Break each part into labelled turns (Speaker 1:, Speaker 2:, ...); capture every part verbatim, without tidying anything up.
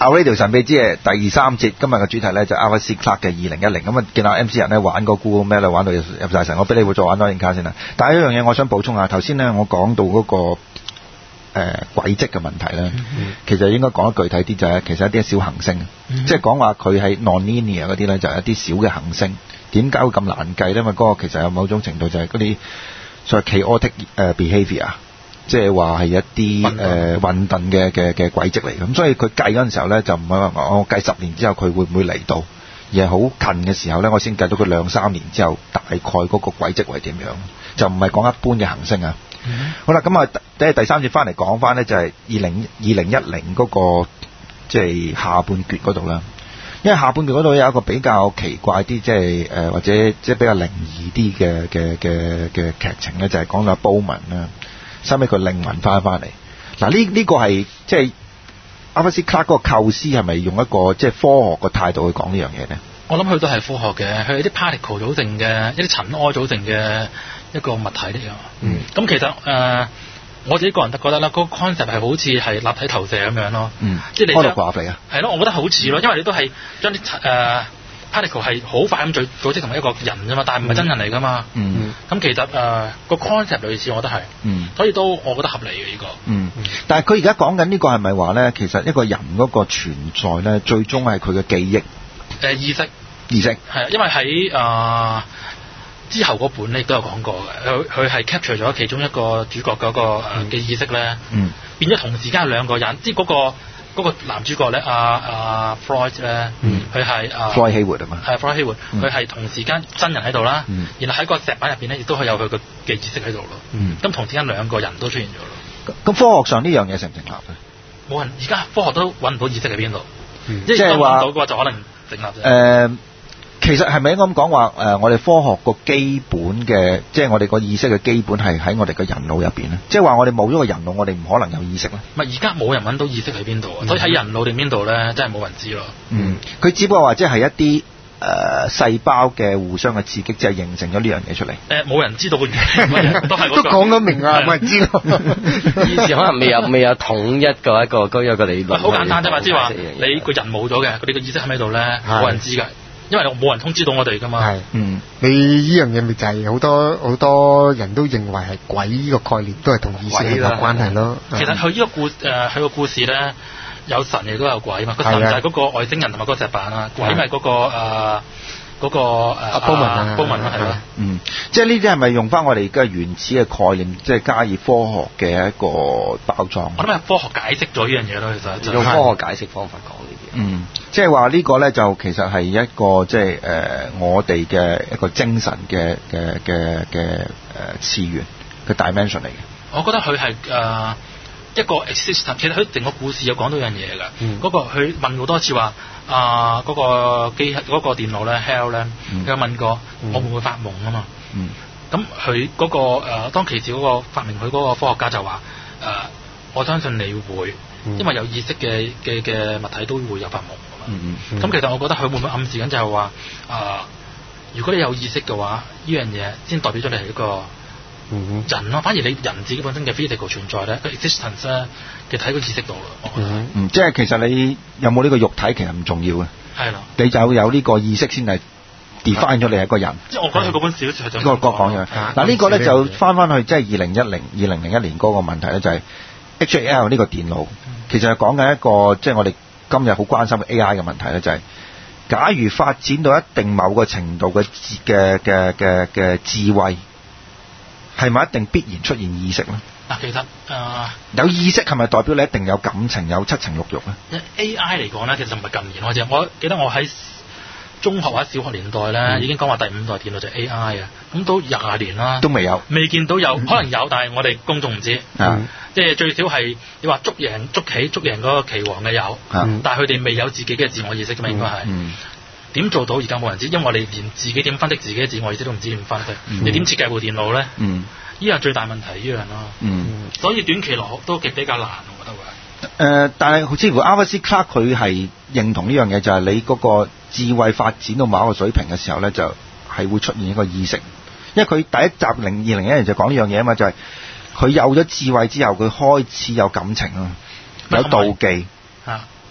Speaker 1: Our Radio 神秘之夜第二三節，今日嘅主題咧就 Arthur C. Clarke 嘅二零一零。咁啊，見到 M C 人咧玩個 Google Map 玩到入晒神，我俾你會再玩多陣卡先啦。但係一樣嘢我想補充下，頭先咧我講到嗰、那個誒、呃、軌跡嘅問題咧，嗯、其實應該講得具體啲就係、是、其實一啲小行星，嗯、即係講話佢係 non-linear 嗰啲咧，就係、是、一啲小嘅行星。點解會咁難計咧？因為嗰個其實有某種程度就係嗰啲所謂 chaotic 誒 behaviour。即係話係一啲誒混沌嘅嘅嘅軌跡嚟，咁所以佢計嗰陣時候咧就唔係話我計十年之後佢會唔會嚟到，而係好近嘅時候咧我先計到佢兩三年之後大概嗰個軌跡為點樣，就唔係講一般嘅行星啊。嗯、好啦，咁啊第第三節翻嚟講翻咧就係二零二零一零嗰個即係下半橛嗰度啦，因為下半橛嗰度有一個比較奇怪啲，即係誒或者即係比較靈異啲嘅嘅嘅嘅劇情咧，就係講到鮑文啦。收尾佢靈魂翻翻嚟，嗱呢呢個係即係 Arthur C. Clarke 嗰個構思係咪用一個即係科學嘅態度去講呢樣嘢咧？
Speaker 2: 我諗佢都係科學嘅，佢係啲 particle 組成嘅一啲塵埃組成嘅一個物體嚟㗎。嗯，咁其實誒、呃、我自己個人都覺得啦，嗰、那個 concept 係好似係立體投射咁樣咯。嗯，即係你將係咯，我覺得好似咯，因為你都係將啲誒。呃particle 係好快咁組組織同一個人啫嘛，但係唔係真人嚟噶嘛。嗯，咁其實誒個 concept 類似，我覺得係。嗯，所以都我覺得合理嘅呢個。嗯，
Speaker 1: 但係佢而家講緊呢個係咪話咧？其實一個人嗰個存在咧，最終係佢嘅記憶。誒、
Speaker 2: 呃、意識。
Speaker 1: 意識。
Speaker 2: 係啊，因為喺誒、呃、之後嗰本咧亦都有講過嘅，佢佢係 capture 咗其中一個主角嗰、那個誒嘅、呃、意識咧，嗯，變咗同時間有兩個人，即係嗰個。嗰個男主角咧，阿阿 Floyd 咧，佢係啊
Speaker 1: Floyd Haywood 啊嘛，
Speaker 2: 係 Floyd Haywood，佢係同時間真人喺度啦，嗯、然後喺個石板入邊咧，亦都係有佢嘅嘅意識喺度咯。咁、嗯、同時間兩個人都出現咗咯。咁
Speaker 1: 科學上呢樣嘢成唔成立咧？
Speaker 2: 冇人，而家科學都揾唔到意識喺邊度，
Speaker 1: 即係話
Speaker 2: 到嘅話就可能成立啫。誒、
Speaker 1: 呃，其實係咪應該咁講話？誒、呃，我哋科學個基本嘅，即係我哋個意識嘅基本係喺我哋嘅人腦入邊咧。即係話我哋冇咗個人腦，我哋唔可能有意識咧。
Speaker 2: 唔係而家冇人揾到意識喺邊度，嗯、所以喺人腦定邊度咧，真係冇人知咯。
Speaker 1: 嗯，佢只不過話即係一啲誒、呃、細胞嘅互相嘅刺激，就係形成咗呢樣嘢出嚟。誒、
Speaker 2: 呃，冇人知道個原因，都係
Speaker 3: 都講得明啊，冇人知咯。
Speaker 4: 以前可能未有未有統一個一個嗰有個理論。
Speaker 2: 好簡單啫嘛，即係話你個人冇咗嘅，佢哋個意識喺咪度咧，冇人知㗎。因為冇人通知到我哋噶嘛，係，
Speaker 3: 嗯，你呢樣嘢咪就係好多好多人都認為係鬼呢個概念都係同意識有關係咯。
Speaker 2: 其實佢呢個故誒佢個故事咧，有神亦都有鬼嘛，個神就係嗰個外星人同埋嗰個石板啊，鬼咪嗰個誒嗰個誒
Speaker 3: 阿鮑文啊，
Speaker 2: 鮑文啊，係咯，
Speaker 1: 嗯，即係呢啲係咪用翻我哋而家原始嘅概念，即係加以科學嘅一個包裝？
Speaker 2: 我諗係科學解釋咗呢樣嘢咯，其實
Speaker 4: 用科學解釋方法講呢啲。
Speaker 1: 嗯，即係話呢個咧就其實係一個即係誒我哋嘅一個精神嘅嘅嘅嘅誒次元嘅 dimension 嚟嘅。
Speaker 2: 我覺得佢係誒一個 existence， 其實佢成個故事有講到樣嘢㗎。嗰、嗯那個佢問好多次話啊嗰個機嗰、那個電腦咧 Hell 咧，佢、嗯、有問過、嗯、我會唔會發夢啊嘛？咁佢嗰個誒、呃、當其時嗰個發明佢嗰個科學家就話誒、呃、我相信你會。因為有意識嘅嘅嘅物體都會有發夢㗎嘛，咁、嗯嗯、其實我覺得佢會唔會暗示緊就係話，啊、呃，如果你有意識嘅話，呢樣嘢先代表咗你係一個人咯。嗯、反而你人自己本身嘅 physical 存在咧，個 existence 咧，其實喺個意識度咯。我覺得
Speaker 1: 嗯，嗯，即係其實你有冇呢個肉體其實唔重要嘅，係啦，你就有呢個意識先係 define 咗你係一個人。
Speaker 2: 即係我覺得佢嗰本小説係
Speaker 1: 嗰個講樣。嗱呢個咧就翻翻去即係二零一零二零零一年嗰個問題咧就係、是。H A L 呢個電腦其實係講緊一個即係、就是、我哋今日好關心嘅 A I 嘅問題咧，就係、是、假如發展到一定某個程度嘅嘅嘅嘅嘅智慧，係咪一定必然出現意識咧？
Speaker 2: 嗱，其實誒、呃、
Speaker 1: 有意識係咪代表你一定有感情、有七情六欲咧
Speaker 2: ？A I 嚟講咧，其實唔係近年開始，我記得我喺中學或者小學年代咧，嗯、已經講話第五代電腦就係 A I 啊，咁都廿年啦，
Speaker 1: 都未有，
Speaker 2: 未見到有，可能有，但係我哋公眾唔知。嗯、即係最少係你話捉贏捉棋捉贏嗰個棋王嘅有，嗯、但係佢哋未有自己嘅自我意識㗎嘛，應該係。點、嗯、做到而家冇人知，因為我哋連自己點分析自己嘅自我意識都唔知點分析，嗯、你點設計部電腦咧？呢樣、嗯、最大問題呢樣咯。嗯、所以短期內都幾比較難，我覺得會。
Speaker 1: 誒、呃，但係似乎 Arthur C. Clarke 佢係認同呢樣嘢，就係、是、你嗰個智慧發展到某一個水平嘅時候咧，就係會出現一個意識。因為佢第一集零二零一年就講呢樣嘢啊嘛，就係、是、佢有咗智慧之後，佢開始有感情啊，有妒忌，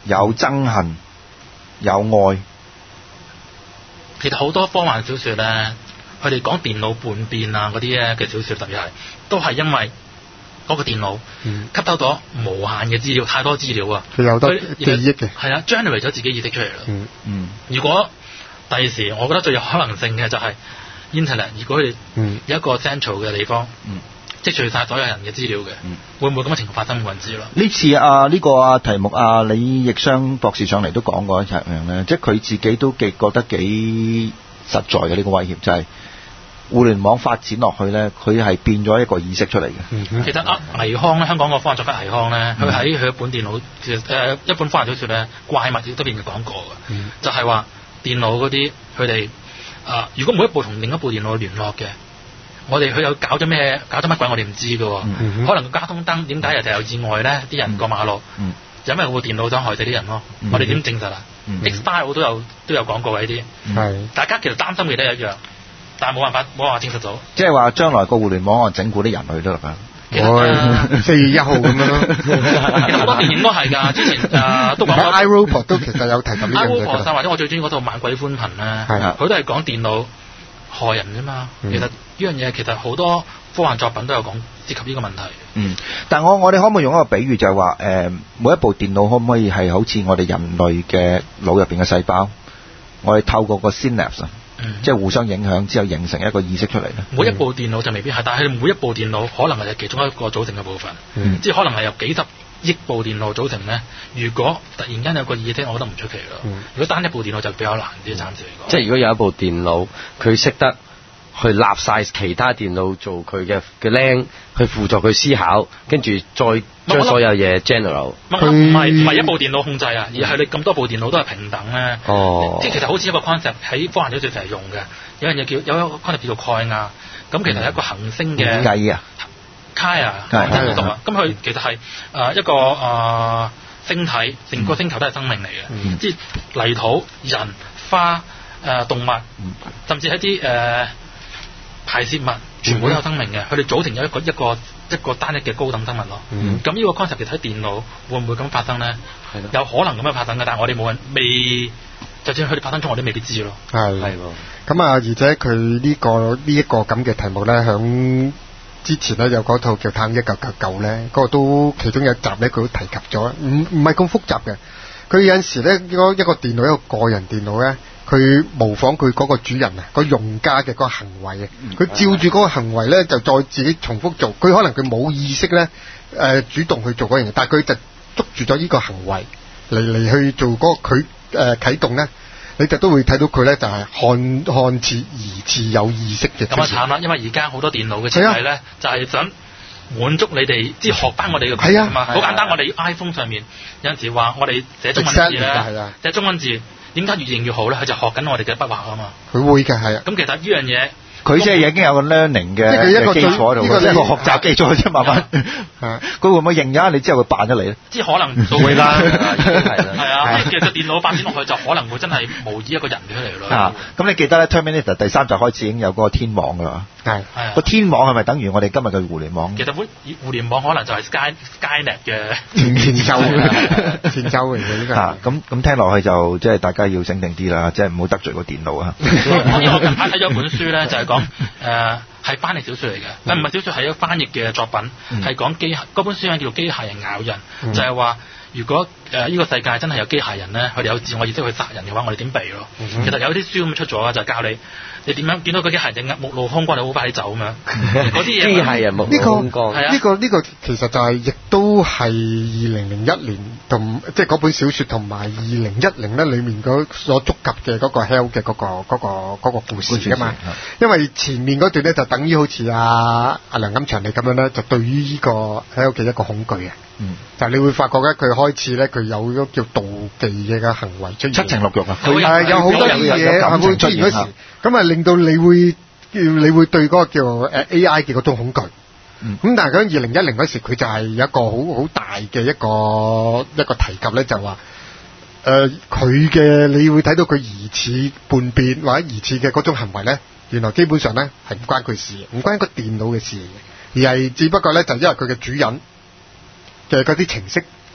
Speaker 1: 有憎恨、有愛。
Speaker 2: 其實好多科幻小説咧，佢哋講電腦叛變啊嗰啲咧嘅小説，特別係都係因為嗰個電腦吸收咗無限嘅資料，太多資料啊！
Speaker 3: 佢有得記憶嘅，
Speaker 2: 係啊 generate 咗自己意識出嚟啦。
Speaker 3: 嗯
Speaker 1: 嗯。
Speaker 2: 如果第時，我覺得最有可能性嘅就係 Internet，如果佢哋有一個 central 嘅地方，
Speaker 1: 嗯、
Speaker 2: 積聚晒所有人嘅資料嘅，
Speaker 1: 嗯、
Speaker 2: 會唔會咁嘅情況發生？冇人知咯。
Speaker 1: 呢次啊，呢、呢個啊題目啊，李奕商博士上嚟都講過一樣咧，即係佢自己都幾覺得幾實在嘅呢、呢個威脅，就係、是、互聯網發展落去咧，佢係變咗一個意識出嚟嘅。
Speaker 2: 嗯、其實啊，倪匡咧，香港個科幻作家倪匡咧，佢喺佢一本電腦，其實誒一本科幻小説咧，怪物亦都變佢講過嘅，
Speaker 3: 嗯、
Speaker 2: 就係話電腦嗰啲佢哋啊，如果每一部同另一部電腦聯絡嘅，我哋佢有搞咗咩，搞咗乜鬼，我哋唔知嘅喎。
Speaker 3: 嗯、
Speaker 2: 可能個交通燈點解日日有意外咧？啲人過馬路，
Speaker 1: 嗯、
Speaker 2: 因為部電腦想害死啲人咯。嗯、我哋點證實啊、嗯、？X-File 都有都有講過呢啲，係、嗯、大家其實擔心嘅都一樣，但係冇辦法冇辦法證實到。即係話將來個互聯網可能整蠱啲人類都得㗎。
Speaker 3: 四月一號咁樣咯，
Speaker 2: 其實好多電影都係㗎，之前誒、呃、都講過。
Speaker 3: iRobot 都其實有提及呢樣嘢。
Speaker 2: iRobot 或者我最中意嗰套《猛鬼寬頻》咧，佢都係講電腦害人啫嘛。嗯、其實呢樣嘢其實好多科幻作品都有講涉及呢個問題。
Speaker 1: 嗯，但我我哋可唔可以用一個比喻就係話誒，每一部電腦可唔可以係好似我哋人類嘅腦入邊嘅細胞，我哋透過個 synapse 嗯、即係互相影響之後形成一個意識出嚟咧。
Speaker 2: 每一部電腦就未必係，但係每一部電腦可能係其中一個組成嘅部分，嗯、即係可能係由幾十億部電腦組成咧。如果突然間有個意識，我覺得唔出奇咯。嗯、如果單一部電腦就比較難啲，暫時嚟講。即係
Speaker 4: 如果有一部電腦，佢識得去立晒其他電腦做佢嘅嘅僆，去輔助佢思考，跟住再將所有嘢 general。
Speaker 2: 唔係唔係一部電腦控制啊，而係你咁多部電腦都係平等咧。
Speaker 4: 哦，
Speaker 2: 即係其實好似一個 concept 喺科幻小説成日用嘅，有樣嘢叫有一個 concept 叫做蓋亞。咁其實係一個行星嘅
Speaker 1: 計啊
Speaker 2: ，Gaia 嗰度啊。咁佢其實係誒一個誒星體，成個星球都係生命嚟嘅，
Speaker 1: 嗯、
Speaker 2: 即係泥土、人、花、誒、呃、動物，甚至係一啲誒。呃排泄物全部都有生命嘅，佢哋、嗯、組成咗一個一個一個單一嘅高等生物咯。咁呢、嗯、個 concept 其實喺電腦會唔會咁發生咧？的有可能咁樣發生嘅，但係我哋冇人未，就算佢哋發生中，我哋未必知咯。
Speaker 3: 係係咁啊，而且佢呢、呢個呢一、呢個咁嘅題目咧，響之前咧有嗰套叫《探一九九九》咧，嗰、嗰個都其中有一集咧，佢都提及咗，唔唔係咁複雜嘅。佢有陣時咧，一個一個電腦一個個人電腦咧。佢模仿佢嗰個主人啊，個用家嘅嗰個行為啊，佢照住嗰個行為咧，就再自己重複做。佢可能佢冇意識咧，誒、呃、主動去做嗰樣嘢，但係佢就捉住咗呢個行為嚟嚟去做嗰、嗰個佢誒啟動咧，你就都會睇到佢咧就係、是、看看似疑似有意識嘅。
Speaker 2: 咁啊慘啦，因為而家好多電腦嘅設計咧，啊、就係想滿足你哋，即係學翻我哋嘅功能啊嘛。好簡單，我哋 iPhone 上面有陣時話我哋寫中文字咧，啊、寫中文字。點解越認越好咧？佢就學緊我哋嘅筆畫啊嘛。佢
Speaker 3: 會嘅，係啊。
Speaker 2: 咁其實呢樣嘢，
Speaker 1: 佢即係已經有個 learning 嘅
Speaker 3: 一個
Speaker 1: 基礎喺度，一個學習基礎啫，慢慢。佢會唔會認咗你之後，佢扮咗你咧？
Speaker 2: 即係可能都會啦，係啊。其實電腦發展落去就可能會真係模擬一個人出嚟咯。
Speaker 1: 啊，咁你記得咧 Terminator 第三集開始已經有嗰個天網㗎啦。
Speaker 3: 係
Speaker 2: 係。
Speaker 1: 個天網係咪等於我哋今日嘅互聯網？
Speaker 2: 其實互互聯網可能就係 Sky Skynet 嘅
Speaker 3: 前前奏嘅前奏嚟嘅呢個。
Speaker 1: 嚇，咁咁聽落去就即係大家要醒定啲啦，即係唔好得罪個電腦啊。
Speaker 2: 我近排睇咗本書咧，就係講誒係翻譯小説嚟嘅，但唔係小説，係一個翻譯嘅作品，係講機械。嗰本書名叫做《機械人咬人》，就係話如果誒呢個世界真係有機械人咧，佢哋有自我意識去殺人嘅話，我哋點避咯？其實有啲書咁出咗啊，就係教你。你點樣見到嗰啲係隻目露凶光，你好快走咁樣？嗰啲嘢
Speaker 4: 機械人目露凶光，
Speaker 3: 呢個呢個其實就係亦都係二零零一年同即係嗰本小説同埋二零一零咧裡面嗰所觸及嘅嗰個 Hell 嘅嗰個嗰個嗰個故事㗎嘛。因為前面嗰段咧就等於好似阿阿梁錦祥你咁樣咧，就對於呢個 Hell 嘅一個恐懼啊。嗯，就你會發覺咧，佢開始咧，佢有嗰叫妒忌嘅嘅行為出現，
Speaker 1: 七情六欲啊，
Speaker 3: 佢係有好多啲嘢係會出現嗰時，咁啊令到你會叫你會對嗰個叫誒 A I 嘅嗰種恐懼。嗯，咁但係喺二零一零嗰時，佢就係有一個好好大嘅一個一個提及咧，就話誒佢嘅你會睇到佢疑似叛變或者疑似嘅嗰種行為咧，原來基本上咧係唔關佢事，唔關個電腦嘅事嚟嘅，而係只不過咧就因為佢嘅主人嘅嗰啲程式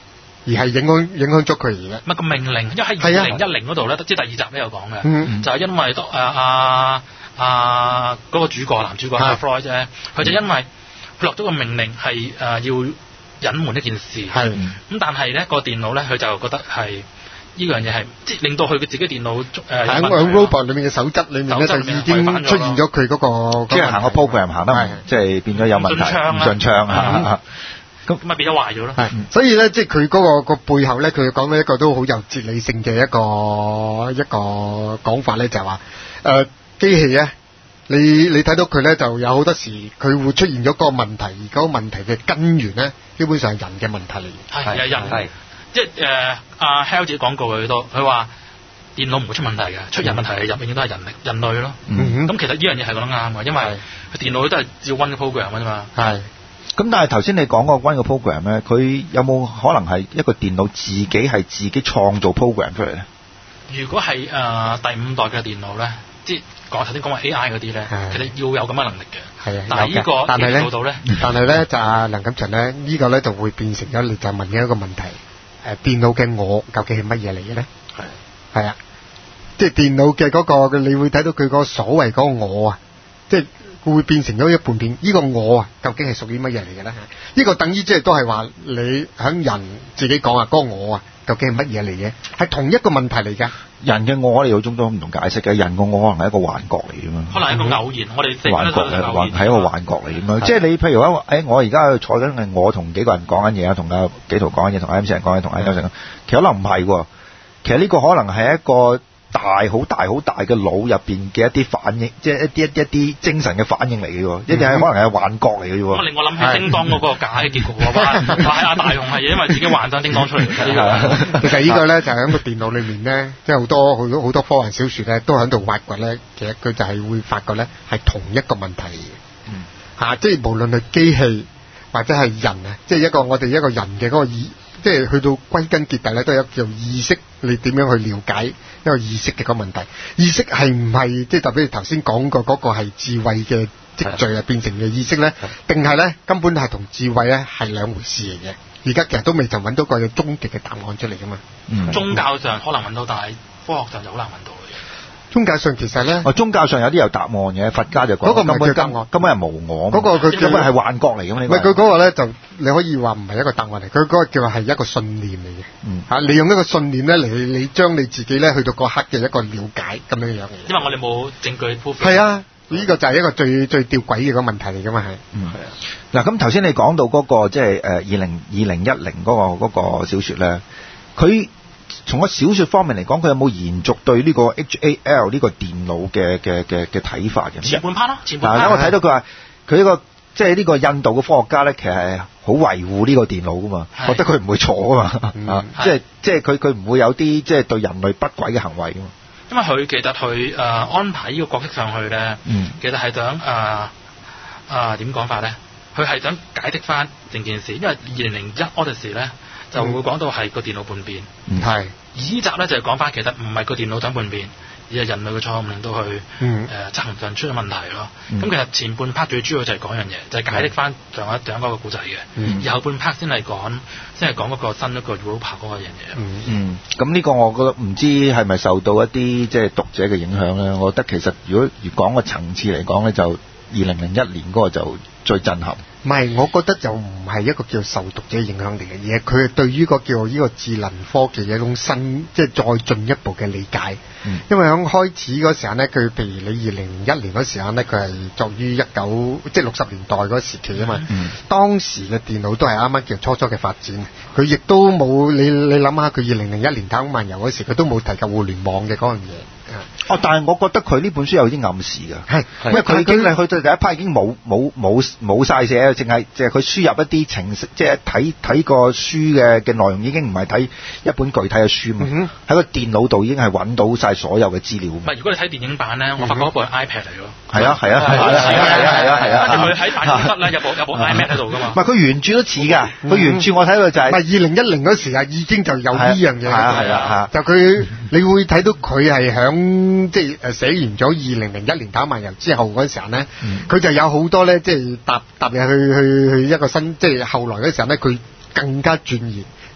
Speaker 3: 而係影響影響咗佢而家。
Speaker 2: 乜個命令？因為喺二零一零嗰度咧，即係第二集咧有講嘅，
Speaker 3: 嗯
Speaker 2: 就係因為當誒阿阿嗰個主角男主角阿 Floyd 啫，佢就因為佢落咗個命令係誒、呃、要隱瞞一件事，
Speaker 3: 係
Speaker 2: 咁但係咧個電腦咧佢就覺得係。呢樣嘢係即係令到佢嘅自己電腦誒
Speaker 3: 喺個 robot 裏面嘅守則裏面咧，就已經出現咗佢嗰個
Speaker 1: 即係行個 program 行得即係變咗有問題，唔順暢啊！
Speaker 2: 咁咪變咗壞咗咯。
Speaker 3: 係，所以咧，即係佢嗰個個背後咧，佢講到一個都好有哲理性嘅一個一個講法咧，就係話誒機器咧，你你睇到佢咧，就有好多時佢會出現咗個問題，而嗰個問題嘅根源咧，基本上係人嘅問題嚟嘅。
Speaker 2: 係係人係。即係誒，阿 Hal 自己講過佢都，佢話電腦唔會出問題嘅，出人問題嘅入永遠都係人力人類咯。咁、嗯、其實呢樣嘢係講得啱嘅，因為佢電腦都係照 run 個 program 嘅啫嘛。係。咁
Speaker 1: 但係頭先你講嗰個 run 個 program 咧，佢有冇可能係一個電腦自己係自己創造 program 出嚟咧？
Speaker 2: 如果係誒、呃、第五代嘅電腦咧，即係講頭先講話 A I 嗰啲咧，其實要有咁嘅能力嘅。係啊。但係呢個但係咧，到咧，
Speaker 3: 但係咧就阿梁錦祥咧，呢個咧就會變成咗你就問嘅一個問題。誒電腦嘅我究竟係乜嘢嚟嘅咧？係係啊，即係電腦嘅嗰個，你會睇到佢個所謂嗰個我啊，即係會變成咗一半片。呢個我啊，究竟係屬於乜嘢嚟嘅咧？呢個等於即係都係話你響人自己講啊，嗰個我啊，究竟係乜嘢嚟嘅？係同一個問題嚟㗎。
Speaker 1: 人嘅我我哋有種種唔同解釋嘅，人嘅我可能係一個幻覺嚟㗎嘛。
Speaker 2: 可能係一個偶然，我哋
Speaker 1: 幻覺係幻係一個幻覺嚟㗎嘛。即係你譬如話，誒我而家坐緊係我同幾個人講緊嘢啊，同阿紀陶講緊嘢，同 M C 人講緊，同阿周成，其實可能唔係喎。其實呢個可能係一個大好大好大嘅腦入邊嘅一啲反應，即係一啲一啲一啲精神嘅反應嚟嘅喎，一定係可能係幻覺嚟嘅喎。
Speaker 2: 令我諗起叮當嗰個假嘅結局喎，話阿大雄係因為自己幻想叮當出嚟嘅。
Speaker 3: 其實呢個咧就係喺個電腦裏面咧，即係好多好多好多科幻小説咧都喺度挖掘咧，其實佢就係會發覺咧係同一個問題嘅。嗯，嚇，即係無論係機器或者係人啊，即係一個我哋一個人嘅嗰個意。即係去到歸根結底咧，都有叫意識，你點樣去了解一個意識嘅個問題？意識係唔係即係特別你頭先講過嗰個係智慧嘅積聚啊變成嘅意識咧？定係咧根本係同智慧咧係兩回事嚟嘅？而家其實都未曾揾到個有終極嘅答案出嚟噶嘛。
Speaker 2: 嗯，宗教上可能揾到，但係科學上就好難揾到。
Speaker 3: 宗教上其實咧，
Speaker 1: 哦，宗教上有啲有答案嘅，佛家就講嗰個唔係叫答案，根本係無我。嗰個佢根本係幻覺嚟嘅嘛。
Speaker 3: 唔係佢嗰個咧，就你可以話唔係一個答案嚟，佢嗰個叫係一個信念嚟嘅。嗯，嚇，你用一個信念咧嚟，你將你自己咧去到嗰刻嘅一個了解咁樣樣嘅。
Speaker 2: 因為我哋冇證據 proof。
Speaker 3: 係啊，呢個就係一個最最吊詭嘅個問題嚟㗎嘛係。
Speaker 1: 嗯，係啊。嗱，咁頭先你講到嗰個即係誒二零二零一零嗰個嗰個小説咧，佢。從個小説方面嚟講，佢有冇延續對呢個 H A L 呢個電腦嘅嘅嘅嘅睇法嘅？
Speaker 2: 前半 part 咯，前半 part。
Speaker 1: 嗱，我睇到佢話佢呢個即係呢個印度嘅科學家咧，其實係好維護呢個電腦噶嘛，覺得佢唔會錯啊嘛，嗯、啊，即係即係佢佢唔會有啲即係對人類不軌嘅行為噶嘛。
Speaker 2: 因為佢其實佢誒、呃、安排呢個角色上去咧，嗯、其實係想誒誒點講法咧？佢係想解釋翻整件事，因為二零零一 Odyssey 咧。就會講到係個電腦叛變，
Speaker 3: 唔係。
Speaker 2: 而呢集咧就係講翻其實唔係個電腦想叛變，而係人類嘅錯誤令到佢誒執行上出咗問題咯。咁、嗯、其實前半 part 最主要就係講樣嘢，就係、是、解釋翻上一上嗰個故仔嘅，嗯、而後半 part 先係講先係講嗰個新一個 Europa 嗰個樣嘢。
Speaker 1: 嗯嗯，咁呢個我覺得唔知係咪受到一啲即係讀者嘅影響咧？我覺得其實如果如講個層次嚟講咧，就二零零一年嗰個就最震撼。
Speaker 3: 唔係，我覺得就唔係一個叫受讀者影響嚟嘅嘢，佢係對於個叫呢個智能科技嘅一種新，即係再進一步嘅理解。嗯、因為喺開始嗰時候咧，佢譬如你二零零一年嗰時候咧，佢係作於一九即係六十年代嗰時期啊嘛。嗯、當時嘅電腦都係啱啱叫初初嘅發展，佢亦都冇你你諗下，佢二零零一年太空漫遊嗰時，佢都冇提及互聯網嘅嗰樣嘢。
Speaker 1: 哦，但係我覺得佢呢本書有啲暗示㗎，係，因為佢已經係去到第一 part 已經冇冇冇冇曬寫，淨係即係佢輸入一啲程式，即係睇睇個書嘅嘅內容已經唔係睇一本具體嘅書嘛，喺、嗯、個電腦度已經係揾到晒所有嘅資料。唔係，
Speaker 2: 如果你睇電影版咧，我發覺嗰部係 iPad 嚟咯。
Speaker 1: 係啊係啊係啊係啊係啊係啊！
Speaker 2: 跟住佢喺辦公室咧有部有部 iMac 喺度㗎嘛。唔係，
Speaker 1: 佢原著都似㗎，佢原著我睇到就係。
Speaker 3: 唔係二零一零嗰時啊，已經就有呢樣嘢。係
Speaker 1: 啊係啊
Speaker 3: 就佢你會睇到佢係響即係誒寫完咗二零零一年太空漫遊之後嗰時候咧，佢、嗯、就有好多咧，即係踏踏入去去去一個新，即係後來嗰時候咧，佢更加鑽研，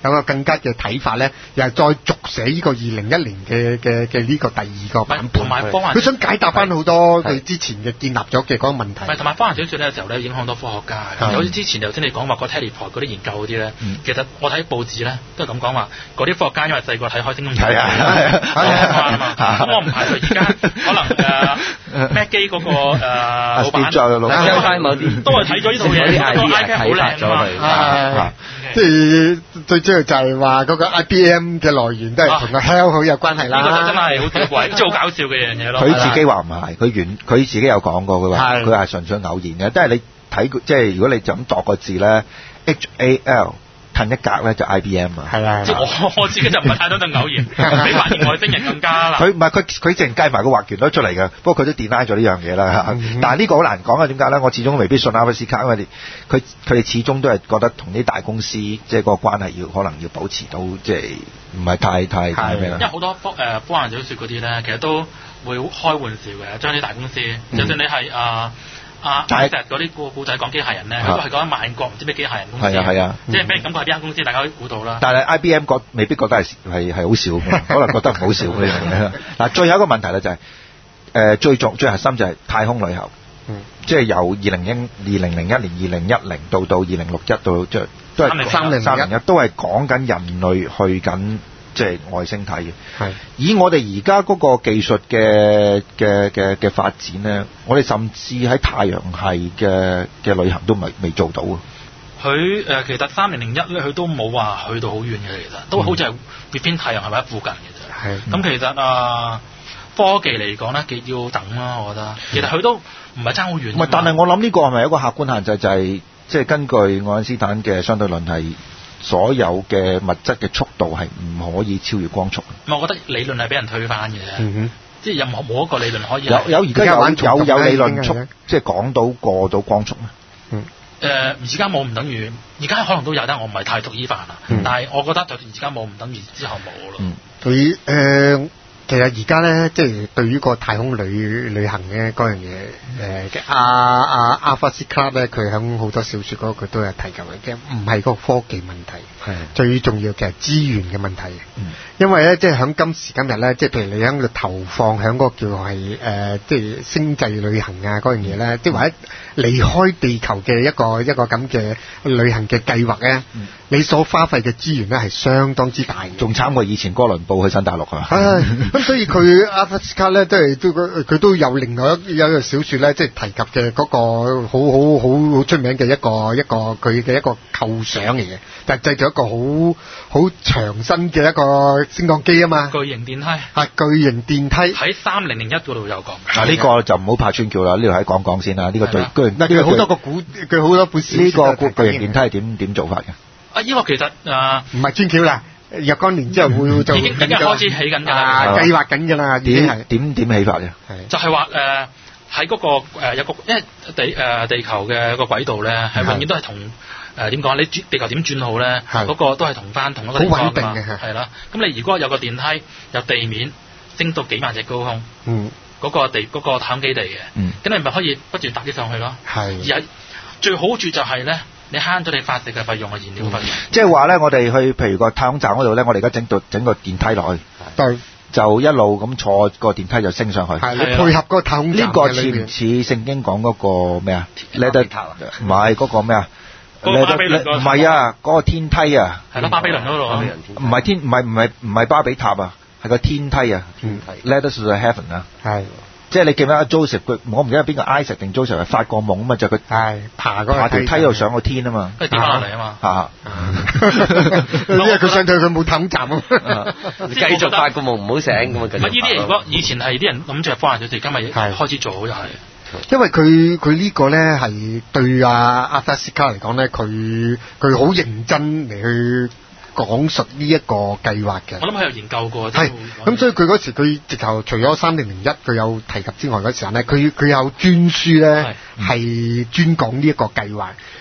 Speaker 3: 有個更加嘅睇法咧，又係再續寫呢個二零一年嘅嘅嘅呢個第二個版本。
Speaker 2: 同埋科幻，
Speaker 3: 佢想解答翻好多佢之前嘅建立咗嘅嗰個問題。
Speaker 2: 唔係同埋科幻小説咧，時候咧影響好多科學家。好似之前頭先你講話個 teleport 嗰啲研究嗰啲咧，其實我睇報紙咧都係咁講話，嗰啲科學家因為細個睇海星公主係啊，咁我唔排除而家可能誒 Mac 機嗰個誒老闆都係睇咗呢套嘢，個 iPad 好靚啊嘛。
Speaker 3: 即係最主要就係話嗰個 I B M 嘅來源都係同個 Hell 好有關係啦。
Speaker 2: 呢個就真係好吊詭，即係好搞笑嘅樣嘢咯。
Speaker 1: 佢自己話唔係，佢原佢自己有講過，佢話佢係純粹偶然嘅，即係你睇即係如果你就咁度個字咧 ，H A L 褪一格咧就 I B M 啊。係啊，
Speaker 2: 即係我我自己就唔係太多就偶然，比發現外星人更加啦。
Speaker 1: 佢唔係佢佢淨計埋個畫權都出嚟嘅，不過佢都 deny 咗呢樣嘢啦。嗯、但係呢個好難講啊，點解咧？我始終未必信阿弗斯卡，因為佢佢哋始終都係覺得同啲大公司即係個關係要可能要保持到即係唔係太太太咩啦。
Speaker 2: 因為好多科誒科幻小説嗰啲咧，其實都會開玩笑嘅，將啲大公司，嗯、就算你係啊。啊！其實嗰啲故故仔講機械人咧，佢都係講萬國唔知咩機械人公司，
Speaker 1: 係啊係啊，
Speaker 2: 即係俾人感覺係邊間公司，大家可以估到啦。
Speaker 1: 但係 I B M 覺未必覺得係係係好笑，可能覺得唔好笑呢樣嘢。嗱，最後一個問題咧就係、是、誒、呃、最重最核心就係太空旅遊，嗯、即係由二零一二零零一年、二零一零到到二零六一到即係都係三零三零一都係講緊人類去緊。即係外星體嘅，係以我哋而家嗰個技術嘅嘅嘅嘅發展咧，我哋甚至喺太陽系嘅嘅旅行都未未做到啊！
Speaker 2: 佢誒、呃、其實三零零一咧，佢都冇話去到好遠嘅，其實都好似係別邊太陽系或者附近嘅啫。係咁、嗯、其實啊、呃，科技嚟講咧，幾要等啦，我覺得。其實佢都唔係爭好遠。唔係，
Speaker 1: 但係我諗呢個係咪一個客觀限制？就係即係根據愛因斯坦嘅相對論係。所有嘅物質嘅速度係唔可以超越光速。
Speaker 2: 我覺得理論係俾人推翻嘅，嗯、即係任何冇一個理論可以
Speaker 1: 有有而家有有有理論速，即係講到過到光速咩？
Speaker 2: 嗯。誒、呃，而家冇唔等於，而家可能都有，但我唔係太讀醫法啦。嗯、但係我覺得就而家冇唔等於之後冇咯。嗯。佢誒。
Speaker 3: 呃其實而家咧，即係對於個太空旅旅行咧嗰樣嘢，誒嘅阿阿阿法斯卡咧，佢喺好多小説嗰度佢都有提及嘅，唔係個科技問題，係最重要嘅係資源嘅問題。嗯、因為咧，即係喺今時今日咧，即係譬如你喺度投放喺嗰個叫係誒、呃，即係星際旅行啊嗰樣嘢咧，即係或者離開地球嘅一個一個咁嘅旅行嘅計劃咧，嗯、你所花費嘅資源咧係相當之大嘅，仲
Speaker 1: 慘過以前哥倫布去新大陸啊！
Speaker 3: 咁所以佢阿法斯卡咧，都係都佢都有另外一有一個小説咧，即係提及嘅嗰個好好好好出名嘅一個一個佢嘅一個構想嚟嘅，就係製造一個好好長身嘅一個升降機啊嘛，
Speaker 2: 巨型電梯
Speaker 3: 係巨型電梯
Speaker 2: 喺三零零一嗰度有講。
Speaker 1: 嗱呢個就唔好拍穿橋啦，呢度喺講講先啦。呢個巨巨型，
Speaker 3: 佢好多個古，佢好多本書。
Speaker 1: 呢個巨型電梯係點點做法嘅？
Speaker 2: 啊，呢個其實啊，
Speaker 3: 唔係穿橋啦。若干年之後會就
Speaker 2: 已經已經開始起緊㗎啦，
Speaker 3: 計劃緊㗎啦。
Speaker 1: 點點點起法嘅？
Speaker 2: 就係話誒喺嗰個誒、呃、有個因為地誒、呃、地球嘅個軌道咧係永遠都係同誒點講？你轉地球點轉好咧？嗰、那個都係同翻同一個地方㗎嘛。係啦，咁你如果有個電梯由地面升到幾萬尺高空，嗯，嗰個地嗰、那個太空基地嘅，嗯，咁你咪可以不斷搭啲上去咯。係，而係最好處就係咧。你慳咗你發射嘅費用嘅燃料費用，
Speaker 1: 即係話咧，我哋去譬如個太空站嗰度咧，我哋而家整到整個電梯落去，對，就一路咁坐個電梯就升上去。係，你配合嗰個太空站呢個似唔似聖經講嗰個咩啊？你得唔係嗰個咩啊？
Speaker 2: 嗰個巴比倫
Speaker 1: 唔係啊，嗰個天梯啊。
Speaker 2: 係咯，巴比倫嗰度。
Speaker 1: 唔係天，唔係唔係唔係巴比塔啊，係個天梯啊。天梯。Ladder to the heaven 啊。係。即係你記唔記得 Joseph 佢，我唔記得邊個 Isaac 定 Joseph 係發過夢啊嘛，就佢、是、係爬嗰爬條梯度上個天啊嘛，
Speaker 2: 跟住跌翻落嚟啊嘛，
Speaker 3: 嚇，因為佢上到佢冇太空站啊，
Speaker 4: 繼續發個夢唔好醒咁啊，
Speaker 2: 呢啲如果以前係啲人諗住係科幻小説，今日開始做好就係，
Speaker 3: 因為佢佢呢個咧係對阿阿法斯卡嚟講咧，佢佢好認真嚟去講述呢一個計劃嘅，
Speaker 2: 我諗佢有研究過。
Speaker 3: 係，咁所以佢嗰時佢直頭除咗三零零一佢有提及之外，嗰時候咧，佢佢有專書咧係專講呢一個計劃。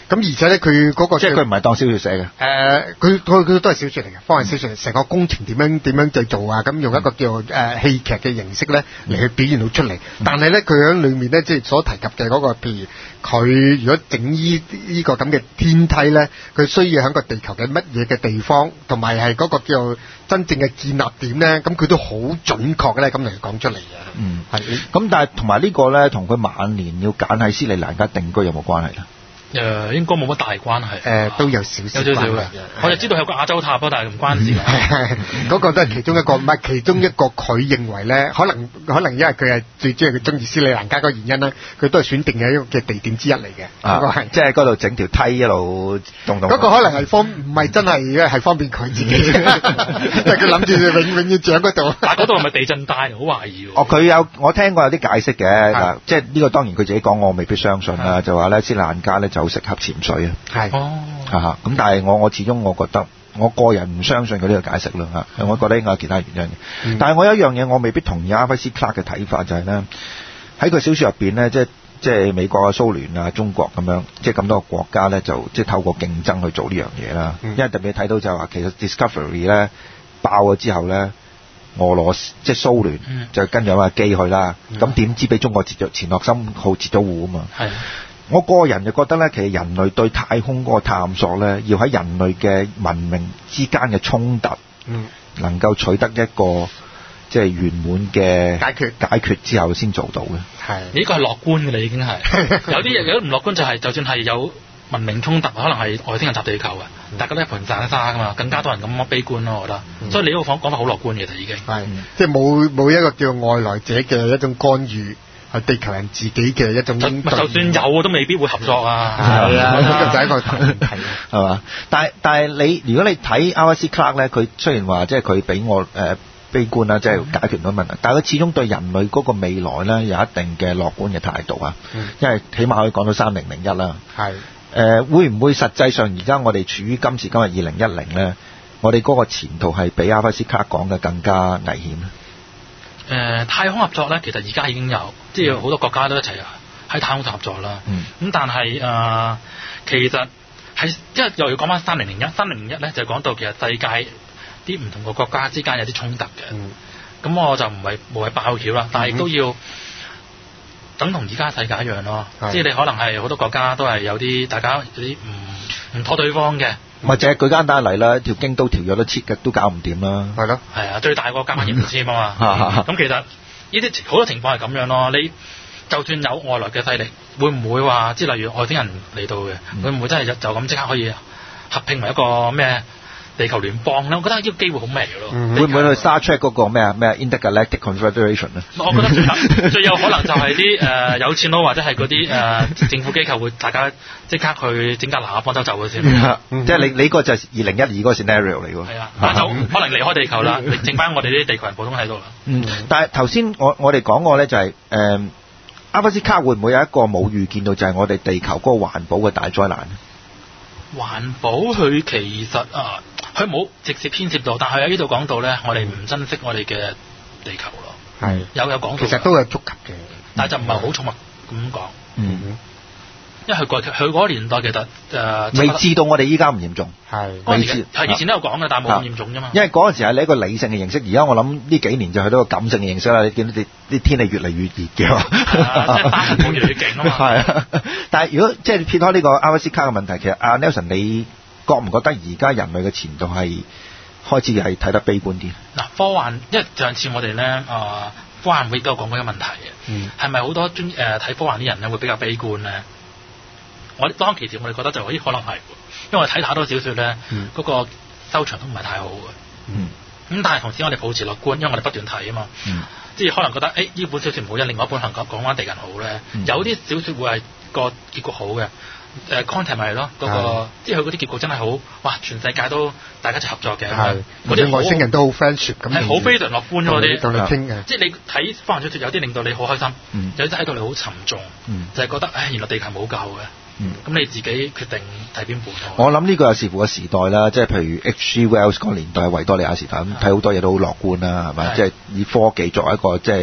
Speaker 3: 咁而且咧，佢嗰個
Speaker 1: 即係佢唔係當小説寫嘅。
Speaker 3: 誒，佢佢佢都係小説嚟嘅，科幻小説，成個工程點樣點樣製造啊？咁用一個叫誒戲劇嘅形式咧嚟去表現到出嚟。但係咧，佢喺裏面咧，即係所提及嘅嗰個，譬如佢如果整依依個咁嘅天梯咧，佢需要喺個地球嘅乜嘢嘅地方，同埋係嗰個叫真正嘅建立點咧，咁佢都好準確嘅咧，咁嚟講出嚟嘅。
Speaker 1: 嗯，係。咁但係同埋呢個咧，同佢晚年要揀喺斯里蘭卡定居有冇關係咧？
Speaker 2: 誒應該冇乜大關係，
Speaker 3: 誒都有少少
Speaker 2: 有少少嘅。我就知道有個亞洲塔咯，但係唔關事嘅。
Speaker 3: 嗰個都係其中一個，唔係其中一個佢認為咧，可能可能因為佢係最主要佢中意斯里蘭卡嗰個原因咧，佢都係選定嘅一個嘅地點之一嚟嘅。嗰個係
Speaker 1: 即係嗰度整條梯一路動動。
Speaker 3: 嗰個可能係方唔係真係係方便佢自己，即係佢諗住永永遠住喺嗰度。
Speaker 2: 但係嗰度係咪地震帶？好懷疑喎。
Speaker 1: 哦，佢有我聽過有啲解釋嘅嗱，即係呢個當然佢自己講，我未必相信啦。就話咧斯里蘭卡咧就好適合潛水啊。
Speaker 3: 係
Speaker 2: 哦，
Speaker 1: 嚇咁但係我我始終我覺得我個人唔相信佢呢個解釋啦嚇，我覺得應該有其他原因嘅。嗯、但係我有一樣嘢我未必同意阿菲斯克拉嘅睇法，就係咧喺佢小説入邊咧，即係即係美國啊、蘇聯啊、中國咁樣，即係咁多個國家咧，就即係透過競爭去做呢樣嘢啦。嗯、因為特別睇到就係話其實 Discovery 咧爆咗之後咧，俄羅斯即係蘇聯就跟住有架機去啦，咁點、嗯、知俾中國截咗錢學森號截咗戶啊嘛。係。我個人就覺得咧，其實人類對太空嗰個探索咧，要喺人類嘅文明之間嘅衝突，嗯，能夠取得一個即係圓滿嘅解決解決之後先做到嘅。係，
Speaker 2: 呢個係樂觀嘅啦，已經係。有啲嘢有啲唔樂觀就係、是，就算係有文明衝突，可能係外星人襲地球嘅，嗯、大家都一盤散沙噶嘛，更加多人咁悲觀咯，我覺得。嗯、所以你呢個講講法好樂觀嘅，就已經係，嗯、
Speaker 3: 即係冇冇一個叫外來者嘅一種干預。係地球人自己嘅一種，
Speaker 2: 就算有都未必會合作啊！
Speaker 3: 係啊，呢個就係一個問題，
Speaker 1: 係嘛？但係但係你如果你睇阿威斯克拉咧，佢雖然話即係佢俾我誒、呃、悲觀啦，即係解決唔到問題，嗯、但係佢始終對人類嗰個未來咧有一定嘅樂觀嘅態度啊！嗯、因為起碼可以講到三零零一啦。係誒、呃，會唔會實際上而家我哋處於今時今日二零一零咧，我哋嗰個前途係比阿威斯克拉講嘅更加危險咧？
Speaker 2: 誒、呃、太空合作咧，其實而家已經有，即係好多國家都一齊喺太空合作啦。咁、嗯、但係誒、呃，其實係即係又要講翻三零零一，三零零一咧就講到其實世界啲唔同個國家之間有啲衝突嘅。咁、嗯、我就唔係無謂爆橋啦，但係亦都要等同而家世界一樣咯。嗯、即係你可能係好多國家都係有啲大家有啲唔唔妥對方嘅。
Speaker 1: 或者舉簡單嚟啦，條京都條約都切嘅都搞唔掂啦。係咯，
Speaker 2: 係啊，最大個加鹽唔簽啊嘛。咁其實呢啲好多情況係咁樣咯。你就算有外來嘅勢力，會唔會話即係例如外星人嚟到嘅，嗯、會唔會真係就咁即刻可以合併為一個咩地球聯邦咧？我覺得呢個機會好微咯。
Speaker 1: 嗯、會唔會去 Star Trek 嗰個咩啊咩 Intergalactic Confederation 咧？
Speaker 2: 我覺得最有最有可能就係啲誒有錢佬或者係嗰啲誒政府機構會大家即刻去整架南亞方舟走嘅先。
Speaker 1: 嗯、即係你你嗰個就係二零一二嗰個 scenario 嚟喎。係啊，
Speaker 2: 但就可能離開地球啦，剩翻我哋啲地球人普通喺度啦。
Speaker 1: 嗯，但係頭先我我哋講過咧就係、是、誒、呃、阿菲斯卡會唔會有一個冇預見到就係我哋地球嗰個環保嘅大災難？
Speaker 2: 環保佢其實啊，佢冇直接牽涉到，但係喺呢度講到咧，我哋唔珍惜我哋嘅地球咯。係、嗯、有有講到，
Speaker 3: 其實都有觸及嘅，
Speaker 2: 但係就唔係好寵物咁講。
Speaker 1: 嗯。嗯
Speaker 2: 因為佢過佢嗰個年代其實誒
Speaker 1: 未知到我哋依家唔嚴重，係
Speaker 2: 未知係以前都有講嘅，但係冇咁嚴重啫嘛。
Speaker 1: 因為嗰陣時係你一個理性嘅形式，而家我諗呢幾年就去到個感性嘅形式啦。你見到啲啲天氣越嚟越熱嘅，即
Speaker 2: 係單風越嚟越勁啊嘛。係啊，
Speaker 1: 但係如果即係撇開呢個阿威斯卡嘅問題，其實阿 Nelson 你覺唔覺得而家人類嘅前途係開始係睇得悲觀啲？
Speaker 2: 嗱，科幻，因為上次我哋咧啊，科幻會都有講過一個問題嘅，係咪好多中誒睇科幻啲人咧會比較悲觀咧？我當其時我哋覺得就咦可能係，因為我睇太多小説咧，嗰、嗯、個收場都唔係太好嘅。嗯。咁但係同時我哋保持樂觀，因為我哋不斷睇啊嘛。嗯。即係可能覺得誒呢本小説唔好，因另外一本可能講翻地人好咧。嗯、有啲小説會係個結局好嘅。誒 content 咪係咯，嗰、那個是即係佢嗰啲結局真係好，哇！全世界都大家一齊合作嘅。係。嗰啲外星人都好 friendship 咁。係好非常樂觀嗰啲。同你傾嘅。即係你睇科幻小説有啲令到你好開心，嗯、有啲睇到你好沉重，嗯、就係覺得誒原來地球冇救嘅。嗯，咁你自己決定睇邊本？
Speaker 1: 我諗呢個有視乎個時代啦，即係譬如 H G Wells 嗰個年代維多利亞時代咁，睇好多嘢都好樂觀啦，係咪？即係以科技作為一個即係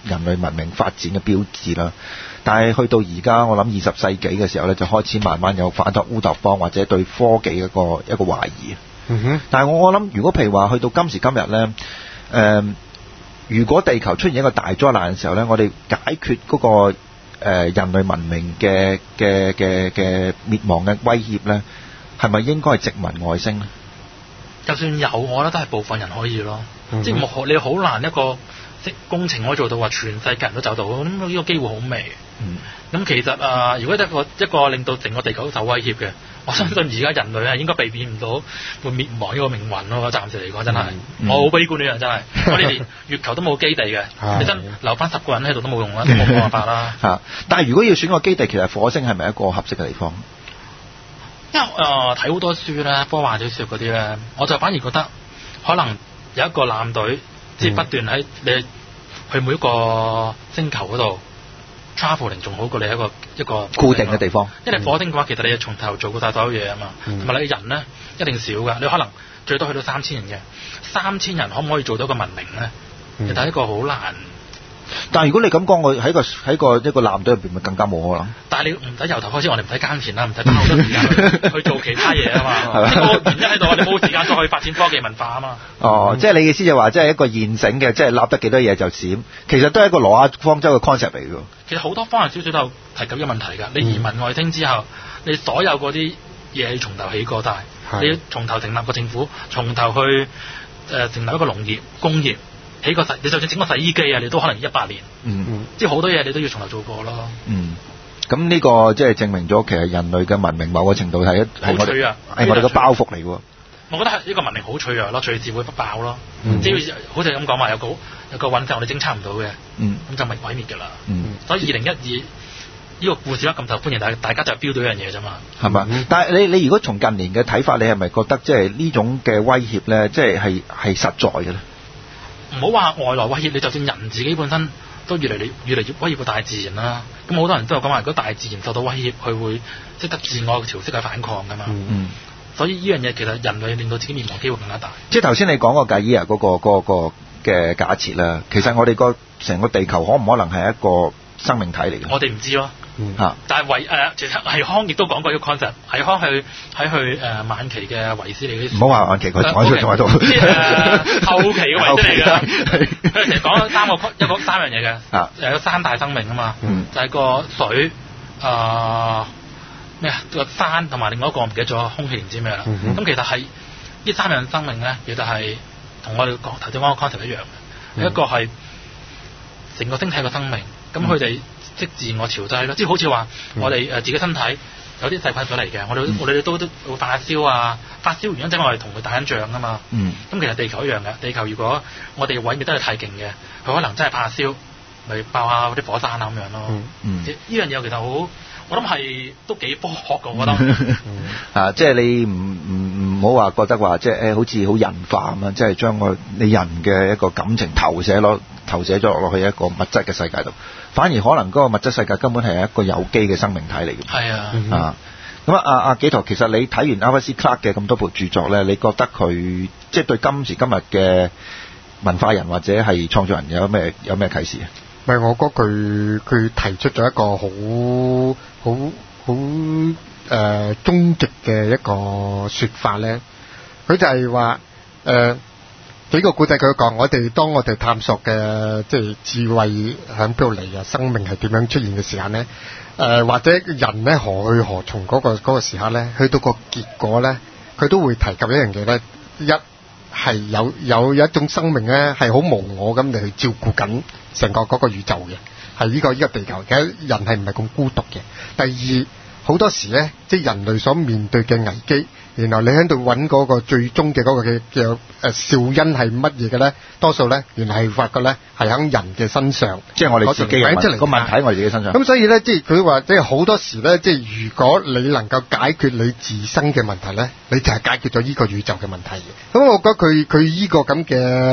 Speaker 1: 人類文明發展嘅標誌啦。但係去到而家，我諗二十世紀嘅時候咧，就開始慢慢有反托烏托邦或者對科技一個一個懷疑。
Speaker 3: 嗯哼。
Speaker 1: 但係我我諗，如果譬如話去到今時今日咧，誒、呃，如果地球出現一個大災難嘅時候咧，我哋解決嗰、那個誒、呃、人類文明嘅嘅嘅嘅滅亡嘅威脅咧，係咪應該係殖民外星咧？
Speaker 2: 就算有，我覺得都係部分人可以咯。
Speaker 3: 嗯、
Speaker 2: 即係冇你好難一個即工程可以做到話全世界人都走到，咁呢個機會好微。
Speaker 1: 嗯。
Speaker 2: 咁其實啊、呃，如果一個一個令到整個地球都受威脅嘅，我相信而家人類係應該避免唔到會滅亡呢個命運咯。暫時嚟講真係，
Speaker 1: 嗯、
Speaker 2: 我好悲觀呢樣真係。我哋連月球都冇基地嘅，你真留翻十個人喺度都冇用啦，都冇辦法啦。
Speaker 1: 嚇！但係如果要選個基地，其實火星係咪一個合適嘅地方？
Speaker 2: 因為誒睇好多書咧，科幻小説嗰啲咧，我就反而覺得可能有一個艦隊，即係不斷喺你去每一個星球嗰度 travelling 仲好過你一個一個
Speaker 1: 固定嘅地方。
Speaker 2: 因為你火星嘅話，其實你從頭做過晒所有嘢啊嘛，同埋、嗯、你人咧一定少㗎，你可能最多去到三千人嘅，三千人可唔可以做到一個文明咧？其實係一個好難。
Speaker 1: 但係如果你咁講，我喺個喺個一個艦隊入邊，咪更加冇可能。
Speaker 2: 但係你唔使由頭開始，我哋唔使耕田啦，唔使花好多時間去，去做其他嘢啊嘛。即係個原因喺度，我哋冇時間再去發展科技文化啊嘛。
Speaker 1: 哦，
Speaker 2: 嗯、
Speaker 1: 即係你嘅意思就話，即係一個現成嘅，即係立得幾多嘢就閃，其實都係一個挪亞方舟嘅 concept 嚟㗎。
Speaker 2: 其實好多科幻小説都有提及呢個問題㗎。你移民外星之後，你所有嗰啲嘢要從頭起過晒，嗯、你要從頭成立個政府，從頭去誒、呃、成立一個農業、工業。起個洗，你就算整個洗衣機啊，你都可能一百年。嗯嗯，即係好多嘢你都要從頭做過咯。嗯，
Speaker 1: 咁呢個即係證明咗，其實人類嘅文明某個程度係一係我哋係我哋嘅包袱嚟喎。
Speaker 2: 我覺得係呢個文明好脆弱咯，隨時會不爆咯。
Speaker 1: 嗯、
Speaker 2: 只要好似咁講話，有個有個隕石我哋偵測唔到嘅，咁、
Speaker 1: 嗯、
Speaker 2: 就咪毀滅㗎啦。
Speaker 1: 嗯，
Speaker 2: 所以二零一二呢個故事咧咁受歡迎，大大家就係標到一樣嘢啫嘛。
Speaker 1: 係嘛？嗯、但係你你如果從近年嘅睇法，你係咪覺得即係呢種嘅威脅咧，即係係係實在嘅咧？
Speaker 2: 唔好話外來威脅，你就算人自己本身都越嚟越越嚟越威脅過大自然啦。咁好多人都有講話，如果大自然受到威脅，佢會識得自我調適去反抗噶嘛。嗯，所以呢樣嘢其實人類令到自己滅亡機會更加大。
Speaker 1: 即係頭先你講個 Gaia 嗰個嗰個嘅假設啦，其實我哋個成個地球可唔可能係一個生命體嚟嘅？
Speaker 2: 我哋唔知咯。
Speaker 1: 嗯、啊，
Speaker 2: 但係維誒，其實倪匡亦都講過一個 concept，倪匡係喺佢誒晚期嘅維斯利嗰啲，
Speaker 1: 唔好話晚期，佢仲喺度，仲喺度。
Speaker 2: 誒後期嘅維斯利㗎，佢成日講三個一個三樣嘢嘅，
Speaker 1: 啊，
Speaker 2: 有三大生命啊嘛，
Speaker 1: 嗯、
Speaker 2: 就係個水啊咩啊個山同埋另外一個我唔記得咗空氣唔知咩啦。咁、嗯、哼其實係呢三樣生命咧，其實係同我哋講頭先講個 concept 一樣嘅，嗯、一個係成個星體嘅生命，咁佢哋。即自我調劑咯，即係好似話我哋誒自己身體有啲細菌上嚟嘅，我哋、嗯、我哋都都會發燒啊，發燒原因即係我哋同佢打緊仗啊嘛。嗯。咁其實地球一樣嘅，地球如果我哋毀滅得係太勁嘅，佢可能真係怕燒，咪爆下嗰啲火山啊咁樣咯。嗯。嗯。呢樣嘢其實好，我諗係都幾科學嘅，我覺得。嗯、
Speaker 1: 啊，即係你唔唔唔好話覺得話即係誒好似好人化咁啊，即係將個你人嘅一個感情投射落投射咗落去一個物質嘅世界度。反而可能嗰個物質世界根本係一個有機嘅生命體嚟嘅。
Speaker 2: 係啊，
Speaker 1: 啊，咁啊，阿阿紀陶，其實你睇完 Arthur C. Clarke 嘅咁多部著作咧，你覺得佢即係對今時今日嘅文化人或者係創作人有咩有咩啟示啊？
Speaker 3: 唔係，我覺得佢佢提出咗一個好好好誒終極嘅一個説法咧，佢就係話誒。呃幾個古仔佢講，我哋當我哋探索嘅即係智慧喺邊度嚟嘅，生命係點樣出現嘅時間咧？誒、呃、或者人咧何去何從嗰、嗰個嗰、嗰個時刻咧？去到個結果咧，佢都會提及一樣嘢咧。一係有有一種生命咧係好無我咁嚟去照顧緊成個嗰個宇宙嘅，係呢、呢個呢、呢個地球。其實人係唔係咁孤獨嘅。第二好多時咧，即係人類所面對嘅危機。然後你喺度揾嗰個最終嘅嗰個嘅嘅誒肇因係乜嘢嘅咧？多數咧，原來係發覺咧係喺人嘅身上，
Speaker 1: 即係我哋自己嘅問題，個問題喺我哋自己身上。
Speaker 3: 咁所以咧，即係佢話，即係好多時咧，即係如果你能夠解決你自身嘅問題咧，你就係解決咗呢個宇宙嘅問題嘅。咁我覺得佢佢呢個咁嘅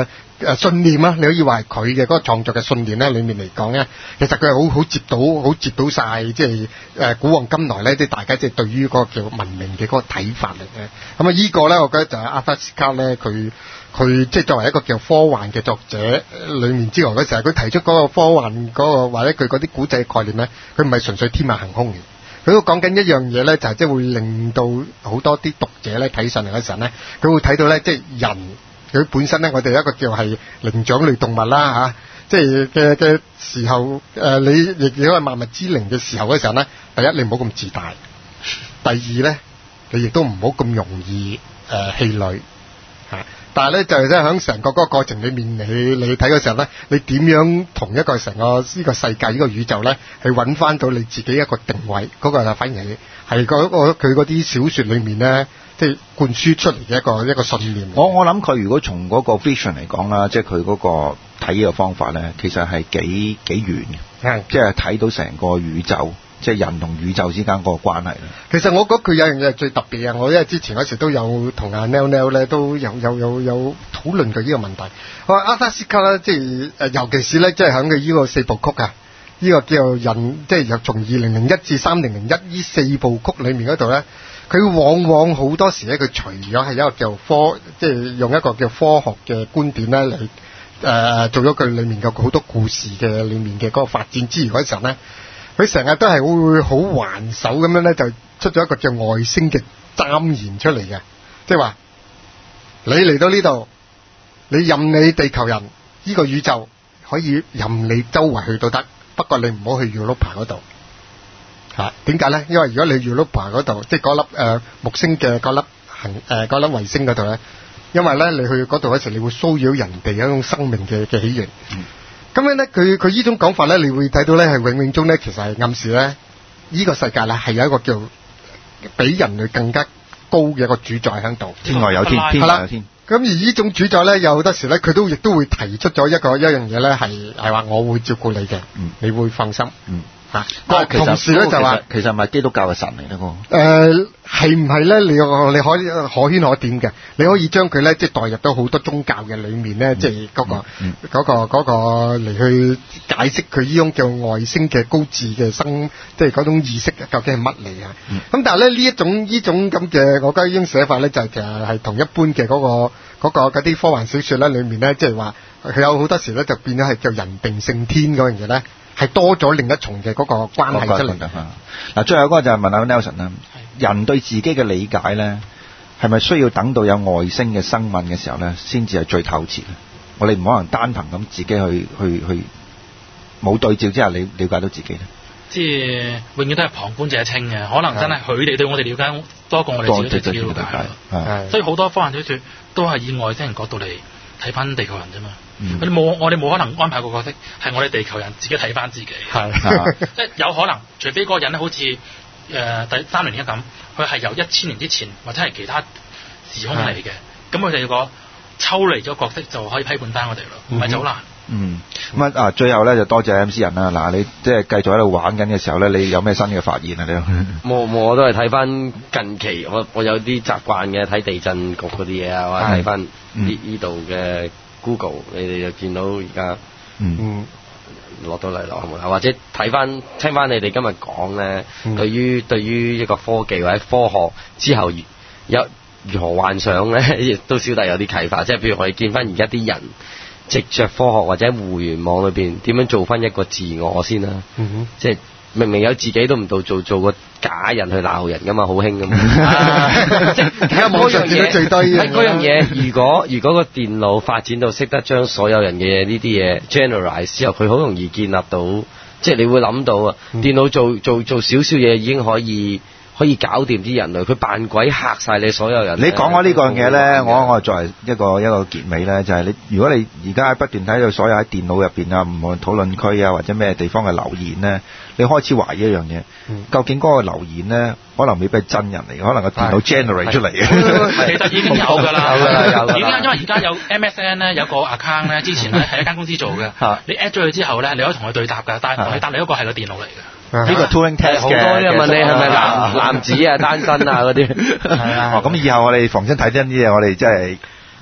Speaker 3: 誒信念啊，你可以話係佢嘅嗰個創作嘅信念咧，裡面嚟講咧，其實佢係好好接到好接到晒，即係誒古往今來咧，即係大家即係對於嗰個叫文明嘅嗰個睇法嚟嘅。咁啊，依個咧，我覺得就係阿德斯卡咧，佢佢即係作為一個叫科幻嘅作者裡面之外嘅時候，佢提出嗰個科幻嗰、嗰個或者佢嗰啲古仔概念咧，佢唔係純粹天馬行空嘅。佢都講緊一樣嘢咧，就係即係會令到好多啲讀者咧睇上嚟嘅時候咧，佢會睇到咧，即係人佢本身咧，我哋一個叫係靈長類動物啦嚇，即係嘅嘅時候，誒、呃、你亦亦都係萬物之靈嘅時候嘅時候咧，第一你唔好咁自大，第二咧你亦都唔好咁容易誒氣餒嚇。但係咧就係即係喺成個嗰個過程裏面，你你睇嘅時候咧，你點樣同一個成個呢個世界呢個宇宙咧，去揾翻到你自己一個定位，嗰、那個就反而係係嗰個佢嗰啲小説裏面咧，即係灌輸出嚟嘅一個一個信念。
Speaker 1: 我我諗佢如果從嗰個 vision 嚟講啦，即係佢嗰個睇嘅方法咧，其實係幾幾遠嘅，係即係睇到成個宇宙。即係人同宇宙之間嗰個關係啦。
Speaker 3: 其實我覺得佢有樣嘢係最特別嘅，我因為之前嗰時都有同阿 Nell Nell 咧都有有有有討論過呢個問題。我話阿德斯卡咧，即係誒，尤其是咧，即係喺佢呢個四部曲啊，呢、這個叫做人，即係由從二零零一至三零零一呢四部曲裡面嗰度咧，佢往往好多時咧，佢除咗係一個叫科，即係用一個叫科學嘅觀點咧嚟誒做咗佢裡面嘅好多故事嘅裡面嘅嗰個發展之餘嗰時候咧。佢成日都係會好還手咁樣咧，就出咗一個叫外星嘅箴言出嚟嘅，即係話你嚟到呢度，你任你地球人呢、呢個宇宙可以任你周圍去都得，不過你唔好去 Europa 嗰度嚇。點解咧？因為如果你 Europa 嗰度，即係嗰粒誒木星嘅嗰粒行誒嗰粒衛星嗰度咧，因為咧你去嗰度嗰時，你會騷擾人哋一種生命嘅嘅起源。嗯咁樣咧，佢佢呢種講法咧，你會睇到咧，係永永中咧，其實係暗示咧，呢個世界咧係有一個叫比人類更加高嘅一個主宰喺度。
Speaker 1: 天外有天，天外有天。
Speaker 3: 咁而呢種主宰咧，有好多時咧，佢都亦都會提出咗一個一樣嘢咧，係係話我會照顧你嘅，嗯，你會放心，嗯。啊！同時咧就話，
Speaker 1: 其實唔係基督教嘅神嚟咧個。
Speaker 3: 誒係唔係咧？你你可以可圈可點嘅，你可以將佢咧即係代入到好多宗教嘅裡面咧，嗯、即係嗰、嗰個嗰、嗯嗰個嗰、嗰個嚟去解釋佢呢種叫外星嘅高智嘅生，即係嗰種意識究竟係乜嚟啊？咁、嗯、但係咧呢一種呢種咁嘅，我覺得呢種寫法咧就係其實係同一般嘅嗰、嗰個嗰嗰啲科幻小説咧裡面咧，即係話佢有好多時咧就變咗係叫人定勝天嗰樣嘢咧。係多咗另一重嘅嗰個關係出嚟嘅。
Speaker 1: 嗱，最後嗰個就係問下 Nelson 啦，人對自己嘅理解咧，係咪需要等到有外星嘅生命嘅時候咧，先至係最透徹咧？我哋唔可能單憑咁自己去去去冇對照之下，你了解到自己咧？即
Speaker 2: 係永遠都係旁觀者清嘅，可能真係佢哋對我哋了解多過我哋自己對自己了解。係，所以好多科幻小説都係以外星人角度嚟睇翻地球人啫嘛。嗯、我哋冇，我哋冇可能安排個角色係我哋地球人自己睇翻自己，係即係有可能，除非嗰個人咧好似誒、呃、第三零一咁，佢係由一千年之前或者係其他時空嚟嘅，咁佢哋有個抽離咗角色就可以批判翻我哋咯，唔係就好難。嗯，
Speaker 1: 咁啊啊，最後咧就多謝 M C 人啦。嗱，你即係繼續喺度玩緊嘅時候咧，你有咩新嘅發現啊？你
Speaker 4: 冇冇，我都係睇翻近期，我我有啲習慣嘅睇地震局嗰啲嘢啊，或者睇翻呢呢度嘅。Google， 你哋就見到而家嗯落到嚟落或者睇翻聽翻你哋今日講咧，嗯、對於對於一個科技或者科學之後有如何幻想咧，亦都小弟有啲啟發。即係譬如我哋見翻而家啲人藉着科學或者互聯網裏邊點樣做翻一個自我先啦、啊。嗯、哼即係明明有自己都唔到做，做個假人去鬧人噶嘛，好興噶嘛。即係嗰樣嘢最低嘅。嗰樣嘢，如果如果個電腦發展到識得將所有人嘅呢啲嘢 generalize 之後，佢好容易建立到，即係你會諗到啊，嗯、電腦做做做少少嘢已經可以可以搞掂啲人類，佢扮鬼嚇晒你所有人。你講開呢個嘢咧，我我作為一個一個結尾咧，就係、是、你如果你而家不斷睇到所有喺電腦入邊啊，唔論討論區啊或者咩地方嘅留言咧，你開始懷疑一樣嘢，嗯、究竟嗰個留言咧可能未必係真人嚟嘅，可能個電腦 generate 出嚟嘅。
Speaker 2: 其實已經有㗎啦，有㗎啦，有。而家因為而家有 M S N 咧，有個 account 咧，之前咧係一間公司做嘅，你 at 咗佢之後咧，你可以同佢對答㗎，但係同佢答你嗰個係個電腦嚟嘅。
Speaker 1: 呢個 Turing test
Speaker 4: 好多人問你係咪男男子啊、單身啊嗰啲。
Speaker 1: 係啊。咁以後我哋逢親睇真啲嘢，我哋真係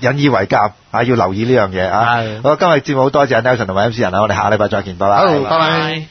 Speaker 1: 引以為鑑啊，要留意呢樣嘢啊。好，今日節目好多謝 Nelson 同埋 M C 仁啊，我哋下禮拜再見，拜拜。
Speaker 3: 好，拜拜。